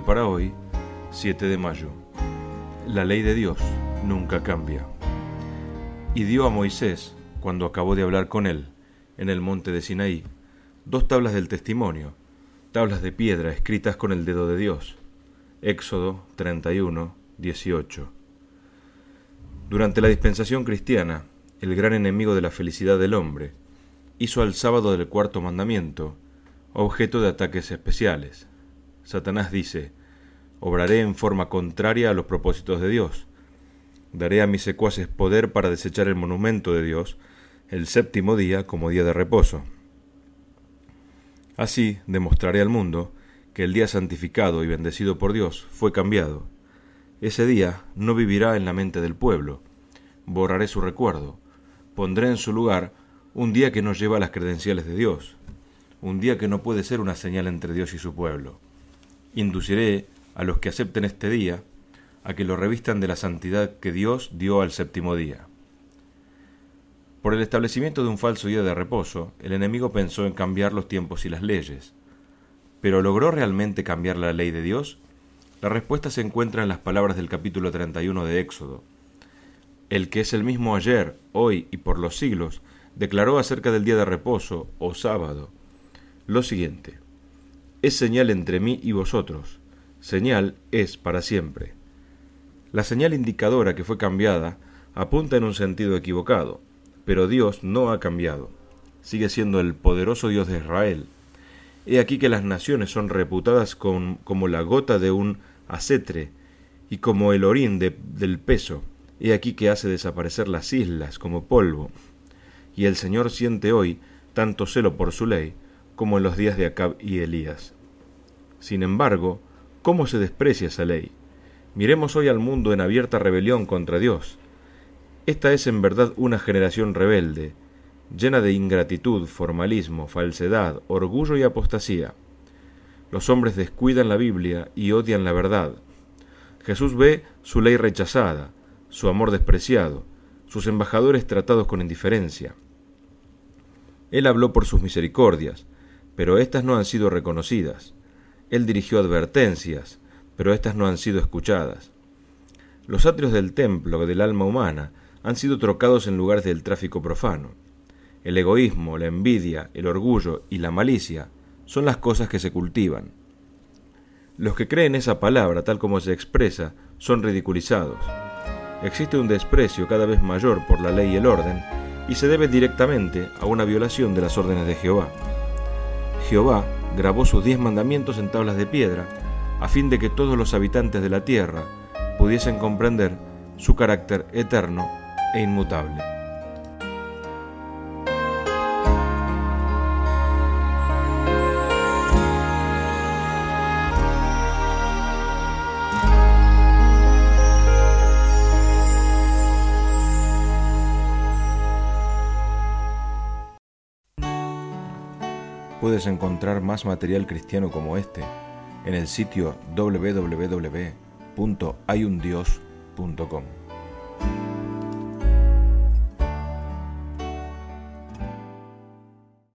para hoy, 7 de mayo. La ley de Dios nunca cambia. Y dio a Moisés, cuando acabó de hablar con él, en el monte de Sinaí, 2 tablas del testimonio, tablas de piedra escritas con el dedo de Dios. Éxodo 31, 18. Durante la dispensación cristiana, el gran enemigo de la felicidad del hombre hizo al sábado del 4º mandamiento objeto de ataques especiales. Satanás dice: obraré en forma contraria a los propósitos de Dios. Daré a mis secuaces poder para desechar el monumento de Dios, el 7º día, como día de reposo. Así demostraré al mundo que el día santificado y bendecido por Dios fue cambiado. Ese día no vivirá en la mente del pueblo. Borraré su recuerdo. Pondré en su lugar un día que no lleva las credenciales de Dios, un día que no puede ser una señal entre Dios y su pueblo. Induciré a los que acepten este día a que lo revistan de la santidad que Dios dio al 7º día. Por el establecimiento de un falso día de reposo, el enemigo pensó en cambiar los tiempos y las leyes. ¿Pero logró realmente cambiar la ley de Dios? La respuesta se encuentra en las palabras del capítulo 31 de Éxodo. El que es el mismo ayer, hoy y por los siglos, declaró acerca del día de reposo, o sábado, lo siguiente: es señal entre mí y vosotros, señal es para siempre. La señal indicadora que fue cambiada apunta en un sentido equivocado, pero Dios no ha cambiado. Sigue siendo el poderoso Dios de Israel. He aquí que las naciones son reputadas como la gota de un acetre y como el orín del peso. He aquí que hace desaparecer las islas como polvo. Y el Señor siente hoy tanto celo por su ley como en los días de Acab y Elías. Sin embargo, ¿cómo se desprecia esa ley? Miremos hoy al mundo en abierta rebelión contra Dios. Esta es en verdad una generación rebelde, llena de ingratitud, formalismo, falsedad, orgullo y apostasía. Los hombres descuidan la Biblia y odian la verdad. Jesús ve su ley rechazada, su amor despreciado, sus embajadores tratados con indiferencia. Él habló por sus misericordias, pero éstas no han sido reconocidas. Él dirigió advertencias, pero éstas no han sido escuchadas. Los atrios del templo del alma humana han sido trocados en lugares del tráfico profano. El egoísmo, la envidia, el orgullo y la malicia son las cosas que se cultivan. Los que creen esa palabra tal como se expresa son ridiculizados. Existe un desprecio cada vez mayor por la ley y el orden, y se debe directamente a una violación de las órdenes de Jehová. Jehová grabó sus 10 mandamientos en tablas de piedra, a fin de que todos los habitantes de la tierra pudiesen comprender su carácter eterno e inmutable. Puedes encontrar más material cristiano como este en el sitio www.hayundios.com.